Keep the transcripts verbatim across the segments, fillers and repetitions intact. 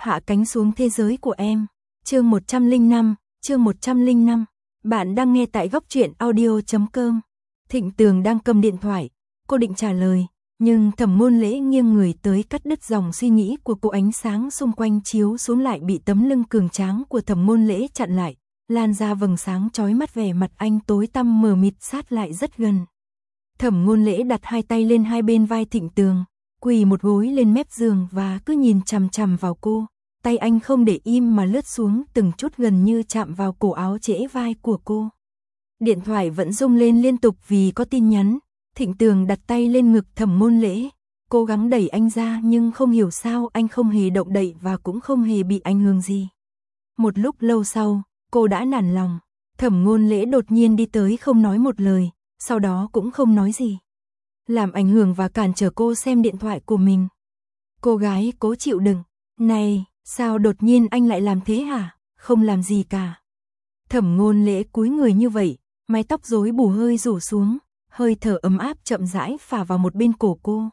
Hạ cánh xuống thế giới của em. Chương một trăm lẻ năm, chương một trăm lẻ năm. Bạn đang nghe tại góc truyện audio chấm com. Thịnh Tường đang cầm điện thoại, cô định trả lời, nhưng Thẩm Ngôn Lễ nghiêng người tới cắt đứt dòng suy nghĩ của cô. Ánh sáng xung quanh chiếu xuống lại bị tấm lưng cường tráng của Thẩm Ngôn Lễ chặn lại, lan ra vầng sáng chói mắt. Vẻ mặt anh tối tăm mờ mịt sát lại rất gần. Thẩm Ngôn Lễ đặt hai tay lên hai bên vai Thịnh Tường, quỳ một gối lên mép giường và cứ nhìn chằm chằm vào cô. Tay anh không để im mà lướt xuống từng chút, gần như chạm vào cổ áo trễ vai của cô. Điện thoại vẫn rung lên liên tục vì có tin nhắn. Thịnh Tường đặt tay lên ngực Thẩm Ngôn Lễ, cố gắng đẩy anh ra nhưng không hiểu sao anh không hề động đậy và cũng không hề bị ảnh hưởng gì. Một lúc lâu sau, cô đã nản lòng. Thẩm Ngôn Lễ đột nhiên đi tới không nói một lời, sau đó cũng không nói gì, làm ảnh hưởng và cản trở cô xem điện thoại của mình. Cô gái cố chịu đựng. Này, sao đột nhiên anh lại làm thế hả? Không làm gì cả. Thẩm Ngôn Lễ cúi người như vậy, mái tóc rối bù hơi rủ xuống, hơi thở ấm áp chậm rãi phả vào một bên cổ cô.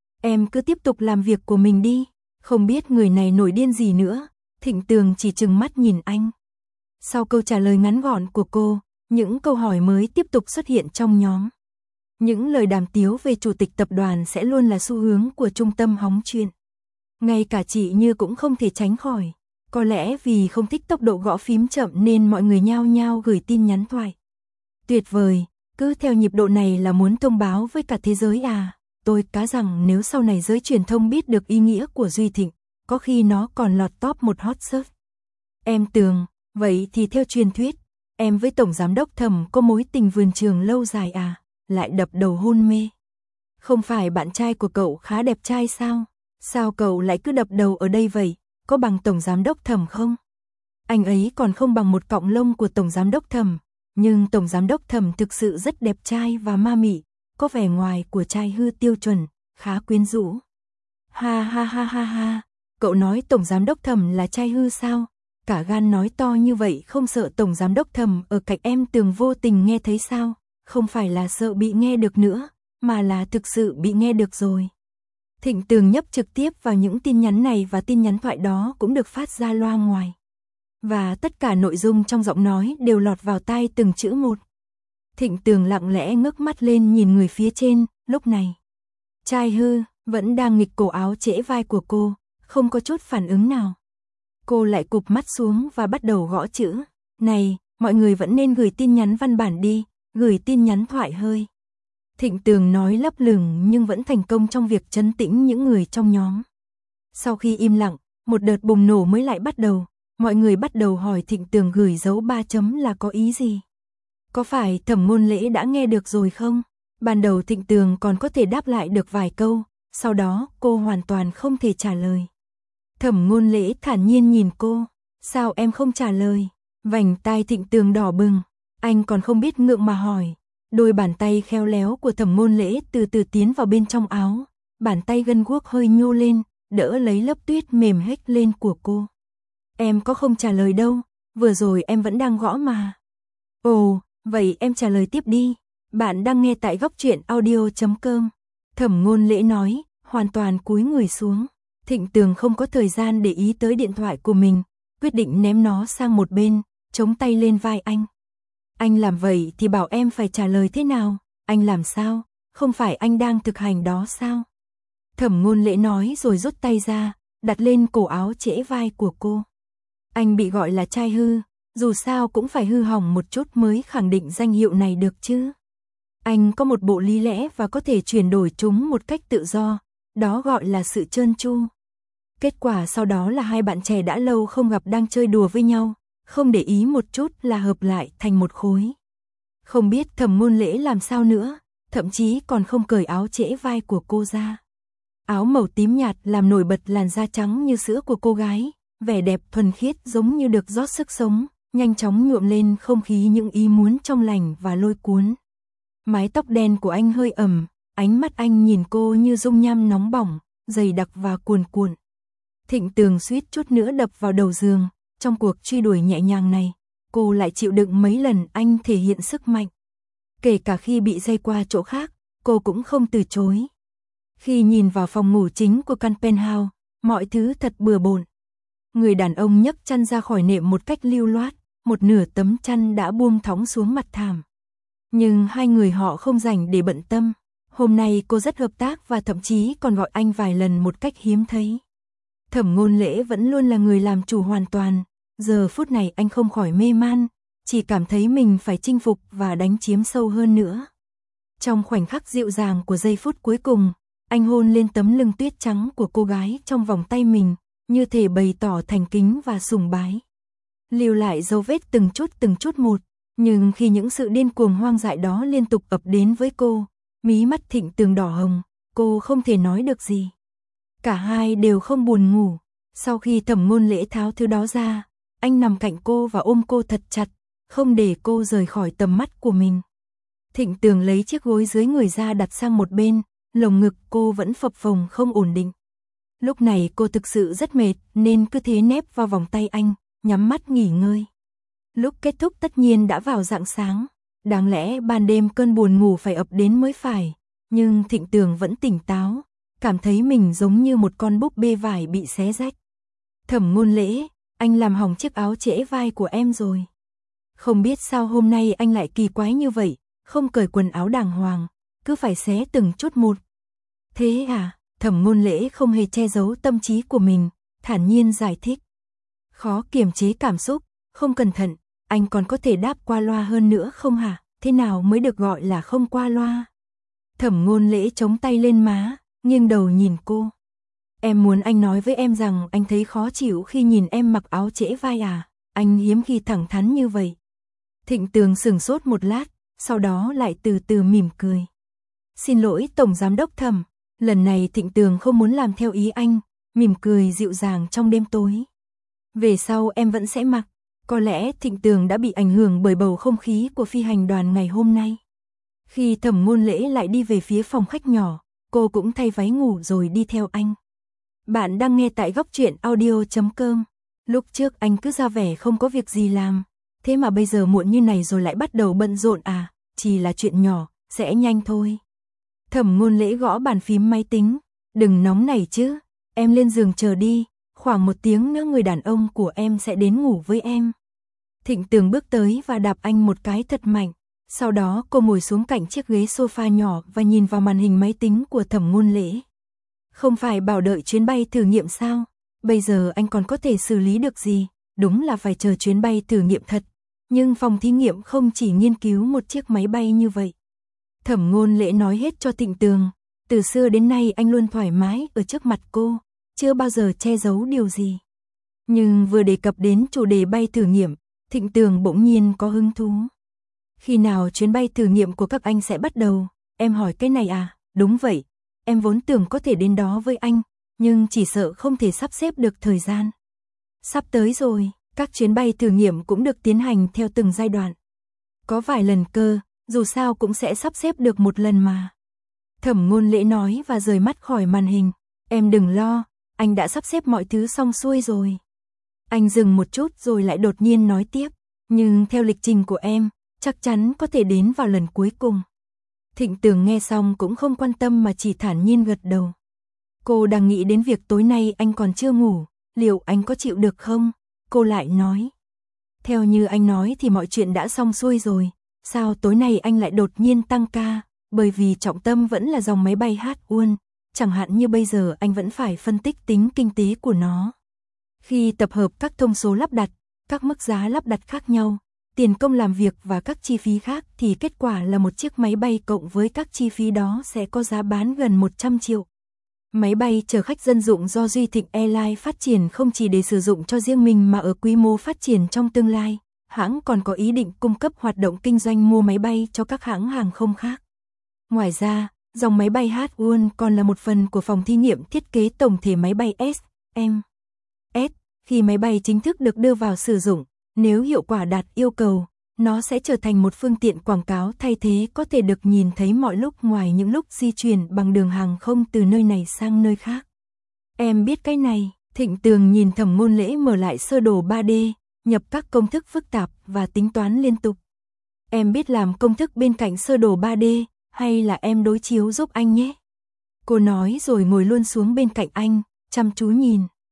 Em cứ tiếp tục làm việc của mình đi. Không biết người này nổi điên gì nữa. Thịnh Tường chỉ trừng mắt nhìn anh. Sau câu trả lời ngắn gọn của cô, những câu hỏi mới tiếp tục xuất hiện trong nhóm. Những lời đàm tiếu về chủ tịch tập đoàn sẽ luôn là xu hướng của trung tâm hóng chuyện. Ngay cả chị Như cũng không thể tránh khỏi. Có lẽ vì không thích tốc độ gõ phím chậm nên mọi người nhao nhao gửi tin nhắn thoại. Tuyệt vời, cứ theo nhịp độ này là muốn thông báo với cả thế giới à? Tôi cá rằng nếu sau này giới truyền thông biết được ý nghĩa của Duy Thịnh, có khi nó còn lọt top một hot search. Em Tường, vậy thì theo truyền thuyết, em với Tổng Giám đốc Thẩm có mối tình vườn trường lâu dài à? Lại đập đầu hôn mê. Không phải bạn trai của cậu khá đẹp trai sao? Sao cậu lại cứ đập đầu ở đây vậy? Có bằng Tổng Giám đốc Thẩm không? Anh ấy còn không bằng một cọng lông của Tổng Giám đốc Thẩm. Nhưng Tổng Giám đốc Thẩm thực sự rất đẹp trai và ma mị, có vẻ ngoài của trai hư tiêu chuẩn, khá quyến rũ. Ha ha ha ha ha, cậu nói Tổng Giám đốc Thẩm là trai hư sao? Cả gan nói to như vậy, không sợ Tổng Giám đốc Thẩm ở cạnh em Tường vô tình nghe thấy sao? Không phải là sợ bị nghe được nữa, mà là thực sự bị nghe được rồi. Thịnh Tường nhấp trực tiếp vào những tin nhắn này và tin nhắn thoại đó cũng được phát ra loa ngoài. Và tất cả nội dung trong giọng nói đều lọt vào tai từng chữ một. Thịnh Tường lặng lẽ ngước mắt lên nhìn người phía trên, lúc này. Trai hư, vẫn đang nghịch cổ áo trễ vai của cô, không có chút phản ứng nào. Cô lại cụp mắt xuống và bắt đầu gõ chữ. Này, mọi người vẫn nên gửi tin nhắn văn bản đi, gửi tin nhắn thoại hơi. Thịnh Tường nói lấp lửng nhưng vẫn thành công trong việc trấn tĩnh những người trong nhóm. Sau khi im lặng, một đợt bùng nổ mới lại bắt đầu. Mọi người bắt đầu hỏi Thịnh Tường gửi dấu ba chấm là có ý gì? Có phải Thẩm Ngôn Lễ đã nghe được rồi không? Ban đầu Thịnh Tường còn có thể đáp lại được vài câu, sau đó cô hoàn toàn không thể trả lời. Thẩm Ngôn Lễ thản nhiên nhìn cô. Sao em không trả lời? Vành tai Thịnh Tường đỏ bừng. Anh còn không biết ngượng mà hỏi. Đôi bàn tay khéo léo của Thẩm Ngôn Lễ từ từ tiến vào bên trong áo. Bàn tay gân guốc hơi nhô lên, đỡ lấy lớp tuyết mềm hếch lên của cô. Em có không trả lời đâu, vừa rồi em vẫn đang gõ mà. Ồ, vậy em trả lời tiếp đi. Bạn đang nghe tại góc truyện audio chấm com. Thẩm Ngôn Lễ nói, hoàn toàn cúi người xuống. Thịnh Tường không có thời gian để ý tới điện thoại của mình, quyết định ném nó sang một bên, chống tay lên vai anh. Anh làm vậy thì bảo em phải trả lời thế nào? Anh làm sao? Không phải anh đang thực hành đó sao? Thẩm Ngôn Lễ nói rồi rút tay ra, đặt lên cổ áo trễ vai của cô. Anh bị gọi là trai hư, dù sao cũng phải hư hỏng một chút mới khẳng định danh hiệu này được chứ. Anh có một bộ lý lẽ và có thể chuyển đổi chúng một cách tự do, đó gọi là sự trơn tru. Kết quả sau đó là hai bạn trẻ đã lâu không gặp đang chơi đùa với nhau, không để ý một chút là hợp lại thành một khối. Không biết Thẩm Ngôn Lễ làm sao nữa, thậm chí còn không cởi áo trễ vai của cô ra. Áo màu tím nhạt làm nổi bật làn da trắng như sữa của cô gái, vẻ đẹp thuần khiết giống như được rót sức sống, nhanh chóng nhuộm lên không khí những ý muốn trong lành và lôi cuốn. Mái tóc đen của anh hơi ẩm, ánh mắt anh nhìn cô như dung nham nóng bỏng, dày đặc và cuồn cuộn. Thịnh Tường suýt chút nữa đập vào đầu giường, trong cuộc truy đuổi nhẹ nhàng này, cô lại chịu đựng mấy lần anh thể hiện sức mạnh. Kể cả khi bị dây qua chỗ khác, cô cũng không từ chối. Khi nhìn vào phòng ngủ chính của căn penthouse, mọi thứ thật bừa bộn. Người đàn ông nhấc chăn ra khỏi nệm một cách lưu loát, một nửa tấm chăn đã buông thõng xuống mặt thảm. Nhưng hai người họ không rảnh để bận tâm. Hôm nay cô rất hợp tác và thậm chí còn gọi anh vài lần một cách hiếm thấy. Thẩm Ngôn Lễ vẫn luôn là người làm chủ hoàn toàn. Giờ phút này anh không khỏi mê man, chỉ cảm thấy mình phải chinh phục và đánh chiếm sâu hơn nữa. Trong khoảnh khắc dịu dàng của giây phút cuối cùng, anh hôn lên tấm lưng tuyết trắng của cô gái trong vòng tay mình, như thể bày tỏ thành kính và sùng bái. Lưu lại dấu vết từng chút từng chút một, nhưng khi những sự điên cuồng hoang dại đó liên tục ập đến với cô, mí mắt Thịnh Tường đỏ hồng, cô không thể nói được gì. Cả hai đều không buồn ngủ. Sau khi Thẩm Ngôn Lễ tháo thứ đó ra, anh nằm cạnh cô và ôm cô thật chặt, không để cô rời khỏi tầm mắt của mình. Thịnh Tường lấy chiếc gối dưới người ra đặt sang một bên, lồng ngực cô vẫn phập phồng không ổn định. Lúc này cô thực sự rất mệt nên cứ thế nép vào vòng tay anh, nhắm mắt nghỉ ngơi. Lúc kết thúc tất nhiên đã vào rạng sáng, đáng lẽ ban đêm cơn buồn ngủ phải ập đến mới phải, nhưng Thịnh Tường vẫn tỉnh táo, cảm thấy mình giống như một con búp bê vải bị xé rách. Thẩm Ngôn Lễ, anh làm hỏng chiếc áo trễ vai của em rồi. Không biết sao hôm nay anh lại kỳ quái như vậy, không cởi quần áo đàng hoàng, cứ phải xé từng chút một. Thế à? Thẩm Ngôn Lễ không hề che giấu tâm trí của mình, thản nhiên giải thích. Khó kiềm chế cảm xúc, không cẩn thận, anh còn có thể đáp qua loa hơn nữa không hả? Thế nào mới được gọi là không qua loa? Thẩm Ngôn Lễ chống tay lên má, nghiêng đầu nhìn cô. Em muốn anh nói với em rằng anh thấy khó chịu khi nhìn em mặc áo trễ vai à? Anh hiếm khi thẳng thắn như vậy. Thịnh Tường sửng sốt một lát, sau đó lại từ từ mỉm cười. Xin lỗi Tổng Giám đốc Thẩm. Lần này Thịnh Tường không muốn làm theo ý anh, mỉm cười dịu dàng trong đêm tối. Về sau em vẫn sẽ mặc. Có lẽ Thịnh Tường đã bị ảnh hưởng bởi bầu không khí của phi hành đoàn ngày hôm nay. Khi Thẩm Ngôn Lễ lại đi về phía phòng khách nhỏ, cô cũng thay váy ngủ rồi đi theo anh. Bạn đang nghe tại góc truyện audio chấm com. Lúc trước anh cứ ra vẻ không có việc gì làm, thế mà bây giờ muộn như này rồi lại bắt đầu bận rộn à? Chỉ là chuyện nhỏ, sẽ nhanh thôi. Thẩm Ngôn Lễ gõ bàn phím máy tính. Đừng nóng nảy chứ, em lên giường chờ đi, khoảng một tiếng nữa người đàn ông của em sẽ đến ngủ với em. Thịnh Tường bước tới và đạp anh một cái thật mạnh. Sau đó cô ngồi xuống cạnh chiếc ghế sofa nhỏ và nhìn vào màn hình máy tính của Thẩm Ngôn Lễ. Không phải bảo đợi chuyến bay thử nghiệm sao? Bây giờ anh còn có thể xử lý được gì? Đúng là phải chờ chuyến bay thử nghiệm thật. Nhưng phòng thí nghiệm không chỉ nghiên cứu một chiếc máy bay như vậy. Thẩm Ngôn Lễ nói hết cho Thịnh Tường. Từ xưa đến nay anh luôn thoải mái ở trước mặt cô, chưa bao giờ che giấu điều gì. Nhưng vừa đề cập đến chủ đề bay thử nghiệm, Thịnh Tường bỗng nhiên có hứng thú. Khi nào chuyến bay thử nghiệm của các anh sẽ bắt đầu? Em hỏi cái này à? Đúng vậy, em vốn tưởng có thể đến đó với anh, nhưng chỉ sợ không thể sắp xếp được thời gian. Sắp tới rồi, các chuyến bay thử nghiệm cũng được tiến hành theo từng giai đoạn. Có vài lần cơ, dù sao cũng sẽ sắp xếp được một lần mà. Thẩm Ngôn Lễ nói và rời mắt khỏi màn hình. Em đừng lo, anh đã sắp xếp mọi thứ xong xuôi rồi. Anh dừng một chút rồi lại đột nhiên nói tiếp. Nhưng theo lịch trình của em, chắc chắn có thể đến vào lần cuối cùng. Thịnh Tường nghe xong cũng không quan tâm mà chỉ thản nhiên gật đầu. Cô đang nghĩ đến việc tối nay anh còn chưa ngủ, liệu anh có chịu được không? Cô lại nói. Theo như anh nói thì mọi chuyện đã xong xuôi rồi. Sao tối nay anh lại đột nhiên tăng ca? Bởi vì trọng tâm vẫn là dòng máy bay hát một, chẳng hạn như bây giờ anh vẫn phải phân tích tính kinh tế của nó. Khi tập hợp các thông số lắp đặt, các mức giá lắp đặt khác nhau, tiền công làm việc và các chi phí khác thì kết quả là một chiếc máy bay cộng với các chi phí đó sẽ có giá bán gần một trăm triệu. Máy bay chở khách dân dụng do Duy Thịnh Airlines phát triển không chỉ để sử dụng cho riêng mình mà ở quy mô phát triển trong tương lai, hãng còn có ý định cung cấp hoạt động kinh doanh mua máy bay cho các hãng hàng không khác. Ngoài ra, dòng máy bay hát một còn là một phần của phòng thí nghiệm thiết kế tổng thể máy bay S M S. Khi máy bay chính thức được đưa vào sử dụng, nếu hiệu quả đạt yêu cầu, nó sẽ trở thành một phương tiện quảng cáo thay thế có thể được nhìn thấy mọi lúc ngoài những lúc di chuyển bằng đường hàng không từ nơi này sang nơi khác. Em biết cái này. Thịnh Tường nhìn Thẩm Ngôn Lễ mở lại sơ đồ ba D, nhập các công thức phức tạp và tính toán liên tục. Em biết làm công thức bên cạnh sơ đồ ba D, hay là em đối chiếu giúp anh nhé? Cô nói rồi ngồi luôn xuống bên cạnh anh, chăm chú nhìn.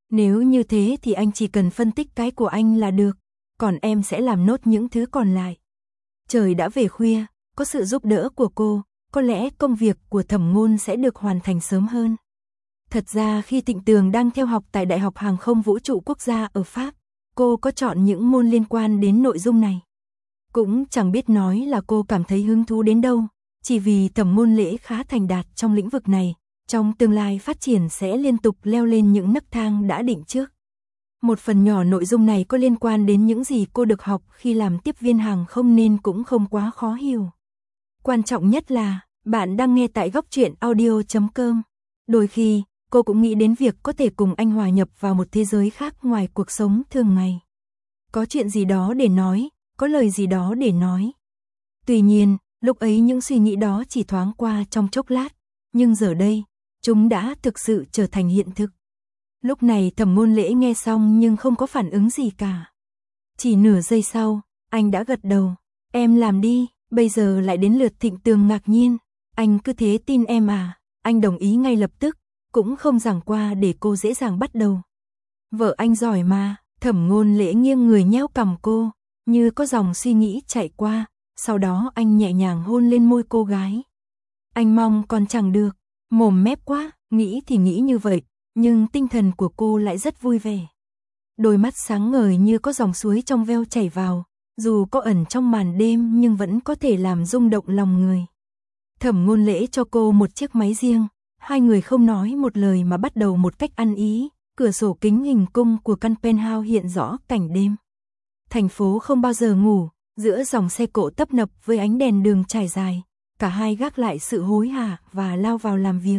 Nếu như thế thì anh chỉ cần phân tích cái của anh là được, còn em sẽ làm nốt những thứ còn lại. Trời đã về khuya, có sự giúp đỡ của cô, có lẽ công việc của Thẩm Ngôn sẽ được hoàn thành sớm hơn. Thật ra khi Thịnh Tường đang theo học tại Đại học Hàng không Vũ trụ Quốc gia ở Pháp, cô có chọn những môn liên quan đến nội dung này. Cũng chẳng biết nói là cô cảm thấy hứng thú đến đâu, chỉ vì Thẩm Ngôn Lễ khá thành đạt trong lĩnh vực này, trong tương lai phát triển sẽ liên tục leo lên những nấc thang đã định trước. Một phần nhỏ nội dung này có liên quan đến những gì cô được học khi làm tiếp viên hàng không nên cũng không quá khó hiểu. Quan trọng nhất là, bạn đang nghe tại góc truyện audio chấm com. Đôi khi, cô cũng nghĩ đến việc có thể cùng anh hòa nhập vào một thế giới khác ngoài cuộc sống thường ngày. Có chuyện gì đó để nói, có lời gì đó để nói. Tuy nhiên, lúc ấy những suy nghĩ đó chỉ thoáng qua trong chốc lát, nhưng giờ đây, chúng đã thực sự trở thành hiện thực. Lúc này Thẩm Ngôn Lễ nghe xong nhưng không có phản ứng gì cả. Chỉ nửa giây sau, anh đã gật đầu. Em làm đi, bây giờ lại đến lượt Thịnh Tường ngạc nhiên. Anh cứ thế tin em à? Anh đồng ý ngay lập tức, cũng không giằng qua để cô dễ dàng bắt đầu. Vợ anh giỏi mà. Thẩm Ngôn Lễ nghiêng người nhéo cằm cô, như có dòng suy nghĩ chạy qua, sau đó anh nhẹ nhàng hôn lên môi cô gái. Anh mong còn chẳng được, mồm mép quá, nghĩ thì nghĩ như vậy, nhưng tinh thần của cô lại rất vui vẻ. Đôi mắt sáng ngời như có dòng suối trong veo chảy vào, dù có ẩn trong màn đêm nhưng vẫn có thể làm rung động lòng người. Thẩm Ngôn Lễ cho cô một chiếc máy riêng, hai người không nói một lời mà bắt đầu một cách ăn ý. Cửa sổ kính hình cung của căn penthouse hiện rõ cảnh đêm. Thành phố không bao giờ ngủ, giữa dòng xe cộ tấp nập với ánh đèn đường trải dài, cả hai gác lại sự hối hả và lao vào làm việc.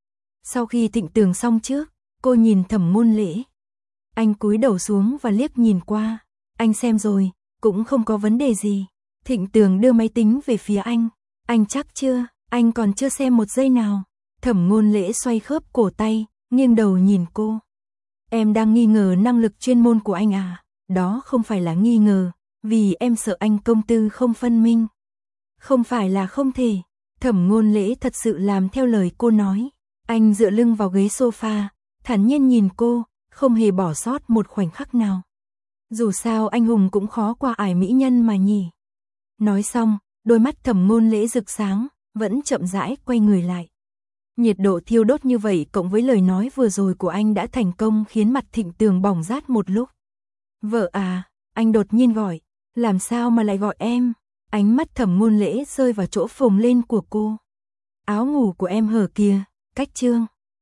Sau khi Thịnh Tường xong trước, cô nhìn Thẩm Ngôn Lễ. Anh cúi đầu xuống và liếc nhìn qua. Anh xem rồi, cũng không có vấn đề gì. Thịnh Tường đưa máy tính về phía anh. Anh chắc chưa? Anh còn chưa xem một giây nào. Thẩm Ngôn Lễ xoay khớp cổ tay, nghiêng đầu nhìn cô. Em đang nghi ngờ năng lực chuyên môn của anh à? Đó không phải là nghi ngờ, vì em sợ anh công tư không phân minh. Không phải là không thể. Thẩm Ngôn Lễ thật sự làm theo lời cô nói. Anh dựa lưng vào ghế sofa, thản nhiên nhìn cô, không hề bỏ sót một khoảnh khắc nào. Dù sao anh hùng cũng khó qua ải mỹ nhân mà nhỉ. Nói xong, đôi mắt Thẩm Ngôn Lễ rực sáng, vẫn chậm rãi quay người lại. Nhiệt độ thiêu đốt như vậy cộng với lời nói vừa rồi của anh đã thành công khiến mặt Thịnh Tường bỏng rát một lúc. Vợ à, anh đột nhiên gọi, làm sao mà lại gọi em? Ánh mắt Thẩm Ngôn Lễ rơi vào chỗ phồng lên của cô. Áo ngủ của em hở kìa, cách trương.